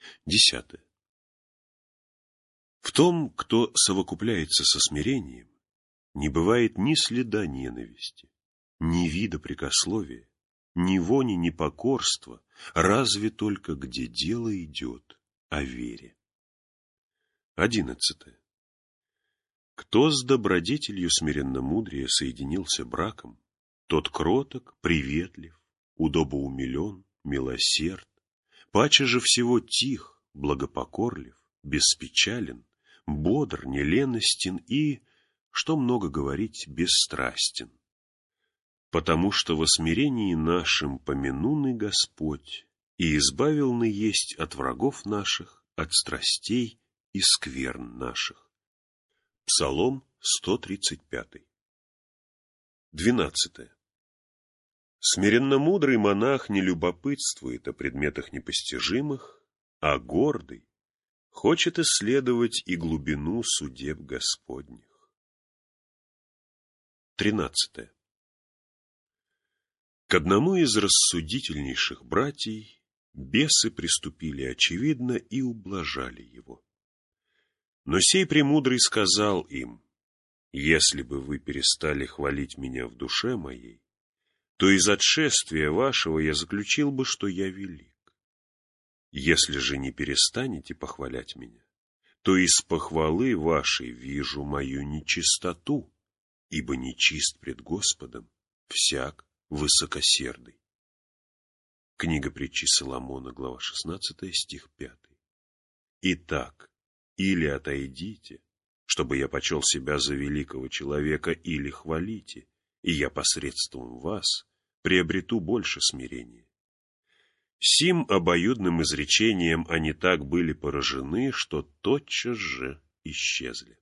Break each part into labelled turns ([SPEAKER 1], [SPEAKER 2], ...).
[SPEAKER 1] 10. В том, кто совокупляется со смирением, не бывает ни следа ненависти, ни вида прекословия, ни вони, ни покорства, разве только где дело идет о вере. 11. Кто с добродетелью смиренномудрия соединился браком, тот кроток, приветлив, удобоумилен, милосерд, паче же всего тих, благопокорлив, беспечален, бодр, неленостен и, что много говорить, бесстрастен. Потому что во смирении нашим помянуны Господь и избавил ны есть от врагов наших, от страстей и скверн наших. Псалом 135. 12. Смиренномудрый монах не любопытствует о предметах непостижимых, а гордый хочет исследовать и глубину судеб Господних. 13. К одному из рассудительнейших братьев бесы приступили очевидно и ублажали его. Но сей премудрый сказал им: «Если бы вы перестали хвалить меня в душе моей, то из отшествия вашего я заключил бы, что я велик. Если же не перестанете похвалять меня, то из похвалы вашей вижу мою нечистоту, ибо нечист пред Господом всяк высокосердый». Книга притчи Соломона, глава 16, стих 5. Итак, или отойдите, чтобы я почел себя за великого человека, или хвалите, и я посредством вас приобрету больше смирения. Сим обоюдным изречением они так были поражены, что тотчас же исчезли.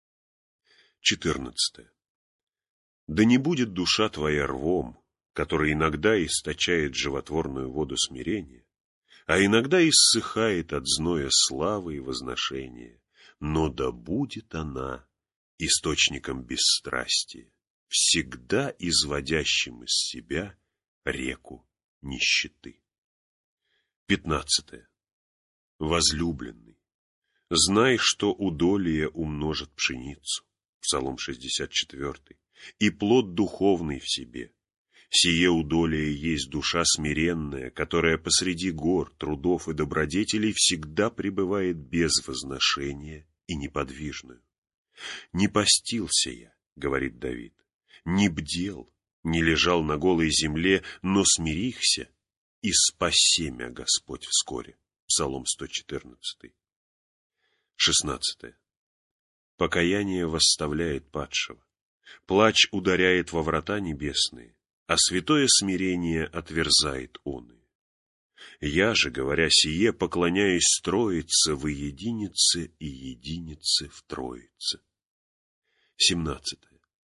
[SPEAKER 1] 14. Да не будет душа твоя рвом, который иногда источает животворную воду смирения, а иногда иссыхает от зноя славы и возношения, но да будет она источником бесстрастия, всегда изводящим из себя реку нищеты. 15. Возлюбленный, знай, что удолие умножит пшеницу, Псалом 64, и плод духовный в себе. Сие удолие есть душа смиренная, которая посреди гор, трудов и добродетелей всегда пребывает без возношения и неподвижную. «Не постился я, — говорит Давид, — не бдел, не лежал на голой земле, но смирихся, и спаси мя Господь вскоре». Псалом 114. 16. Покаяние восставляет падшего, плач ударяет во врата небесные, а святое смирение отверзает оные. Я же, говоря сие, поклоняюсь Троице во единице и единице в Троице. 17.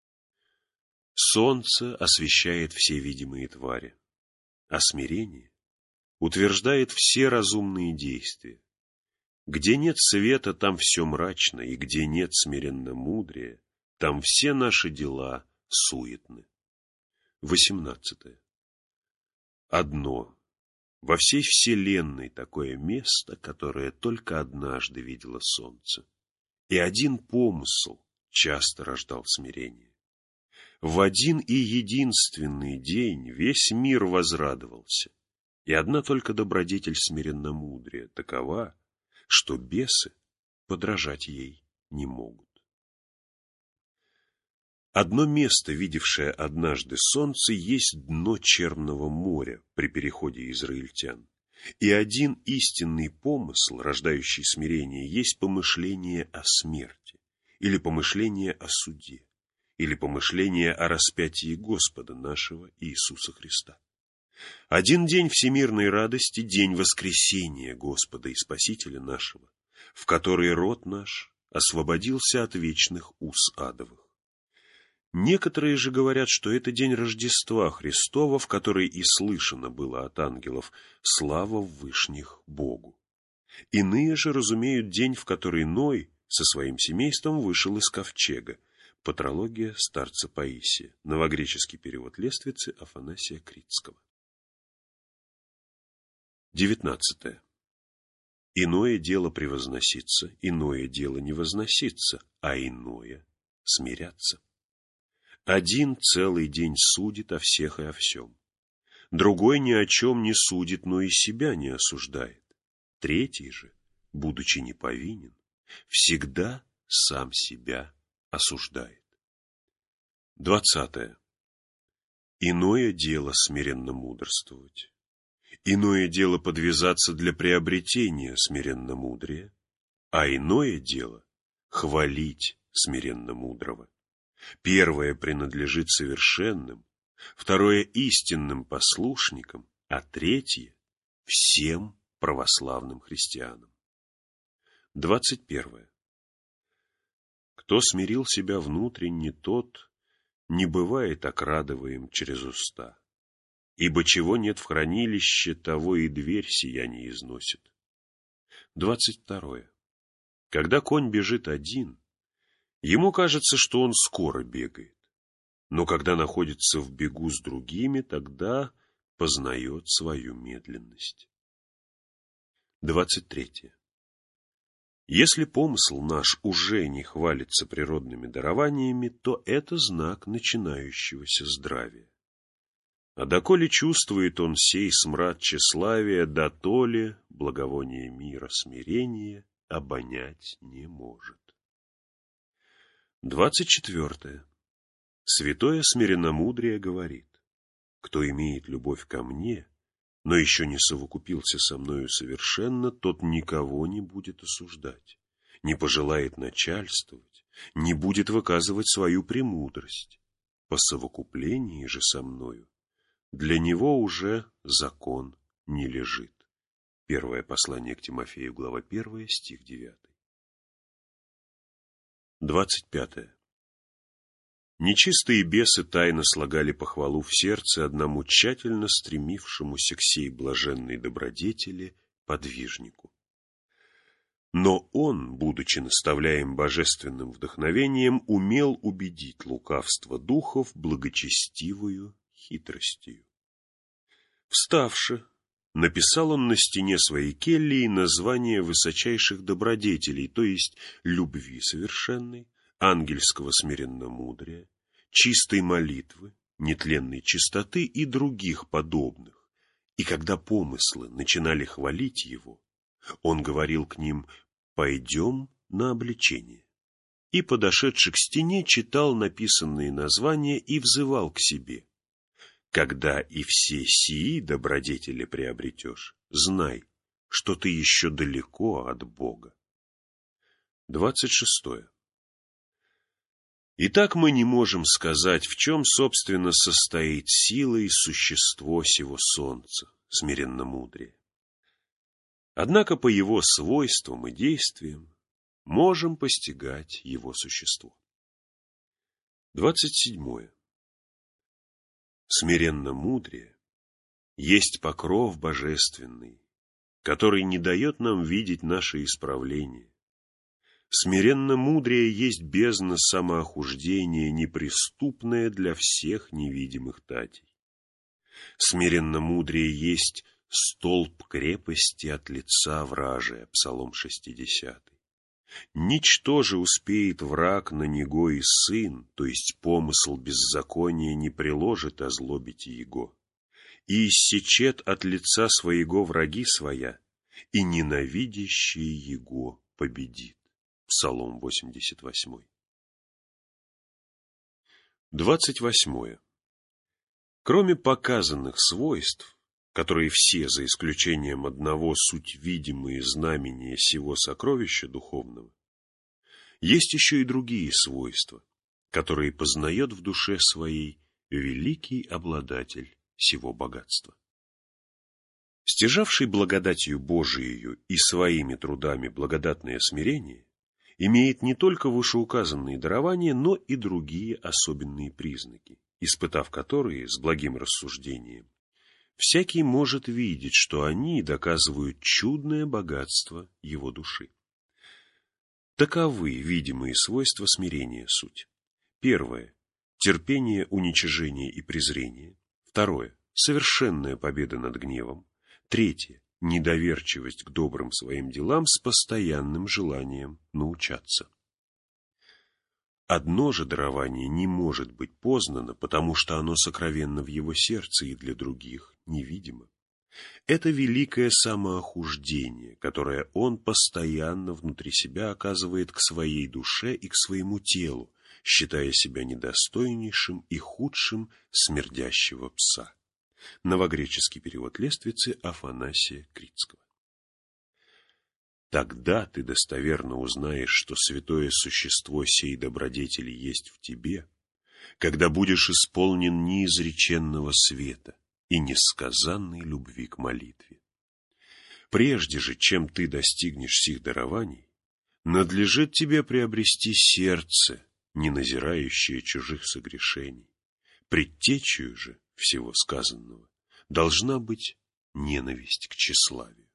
[SPEAKER 1] Солнце освещает все видимые твари, а смирение утверждает все разумные действия. Где нет света, там все мрачно, и где нет смиренномудрия, там все наши дела суетны. 18. Одно во всей вселенной такое место, которое только однажды видело солнце, и один помысл часто рождал смирение. В один и единственный день весь мир возрадовался, и одна только добродетель смиренномудрия такова, что бесы подражать ей не могут. Одно место, видевшее однажды солнце, есть дно Черного моря при переходе израильтян. И один истинный помысл, рождающий смирение, есть помышление о смерти, или помышление о суде, или помышление о распятии Господа нашего Иисуса Христа. Один день всемирной радости, день воскресения Господа и Спасителя нашего, в который род наш освободился от вечных уз адовых. Некоторые же говорят, что это день Рождества Христова, в который и слышано было от ангелов «Слава в вышних Богу». Иные же разумеют день, в который Ной со своим семейством вышел из ковчега. Патрология старца Паисия. Новогреческий перевод Лествицы Афанасия Критского. 19. Иное дело превозноситься, иное дело не возноситься, а иное — смиряться. Один целый день судит о всех и о всем. Другой ни о чем не судит, но и себя не осуждает. Третий же, будучи не повинен, всегда сам себя осуждает. 20. Иное дело смиренно мудрствовать. Иное дело подвязаться для приобретения смиренно мудрия, а иное дело хвалить смиренно мудрого. Первое принадлежит совершенным, второе истинным послушникам, а третье всем православным христианам. 21. Кто смирил себя внутренне, тот не бывает окрадываем через уста. Ибо чего нет в хранилище, того и дверь сия не износит. 22. Когда конь бежит один, ему кажется, что он скоро бегает. Но когда находится в бегу с другими, тогда познает свою медленность. 23. Если помысл наш уже не хвалится природными дарованиями, то это знак начинающегося здравия. А доколе чувствует он сей смрад тщеславия, дотоле благовоние мира смирения обонять не может. 24. Святое смиренномудрие говорит: кто имеет любовь ко мне, но еще не совокупился со мною совершенно, тот никого не будет осуждать, не пожелает начальствовать, не будет выказывать свою премудрость. По совокуплении же со мною для него уже закон не лежит. Первое послание к Тимофею, глава 1, стих 9. 25. Нечистые бесы тайно слагали похвалу в сердце одному тщательно стремившемуся к сей блаженной добродетели подвижнику. Но он, будучи наставляем божественным вдохновением, умел убедить лукавство духов благочестивою хитростью. Вставши, написал он на стене своей кельи название высочайших добродетелей, то есть любви совершенной, ангельского смиренномудрия, чистой молитвы, нетленной чистоты и других подобных. И когда помыслы начинали хвалить его, он говорил к ним: «Пойдем на обличение». И, подошедши к стене, читал написанные названия и взывал к себе: «Когда и все сии добродетели приобретешь, знай, что ты еще далеко от Бога». 26. Итак, мы не можем сказать, в чем, собственно, состоит сила и существо сего солнца, смиренномудрие. Однако по его свойствам и действиям можем постигать его существо. 27. Смиренномудрие есть покров божественный, который не дает нам видеть наше исправление. Смиренномудрие есть бездна самоохуждения, неприступная для всех невидимых татей. Смиренномудрие есть столб крепости от лица вражия, Псалом 60. Ничто же успеет враг на него и сын, то есть помысл беззакония, не приложит озлобить его, и иссечет от лица своего враги своя, и ненавидящий его победит. Псалом 88. 28. Кроме показанных свойств, которые все, за исключением одного, суть видимые знамения сего сокровища духовного, есть еще и другие свойства, которые познает в душе своей великий обладатель сего богатства. Стяжавший благодатью Божиею и своими трудами благодатное смирение имеет не только вышеуказанные дарования, но и другие особенные признаки, испытав которые с благим рассуждением, всякий может видеть, что они доказывают чудное богатство его души. Таковы видимые свойства смирения суть. Первое – терпение, уничижение и презрение. Второе – совершенная победа над гневом. Третье недоверчивость к добрым своим делам с постоянным желанием научаться. Одно же дарование не может быть познано, потому что оно сокровенно в его сердце и для других невидимо. Это великое самоохуждение, которое он постоянно внутри себя оказывает к своей душе и к своему телу, считая себя недостойнейшим и худшим смердящего пса. Новогреческий перевод Лествицы Афанасия Критского. Тогда ты достоверно узнаешь, что святое существо сей добродетели есть в тебе, когда будешь исполнен неизреченного света и несказанной любви к молитве. Прежде же, чем ты достигнешь сих дарований, надлежит тебе приобрести сердце, не назирающее чужих согрешений. Предтечею же всего сказанного должна быть ненависть к тщеславию.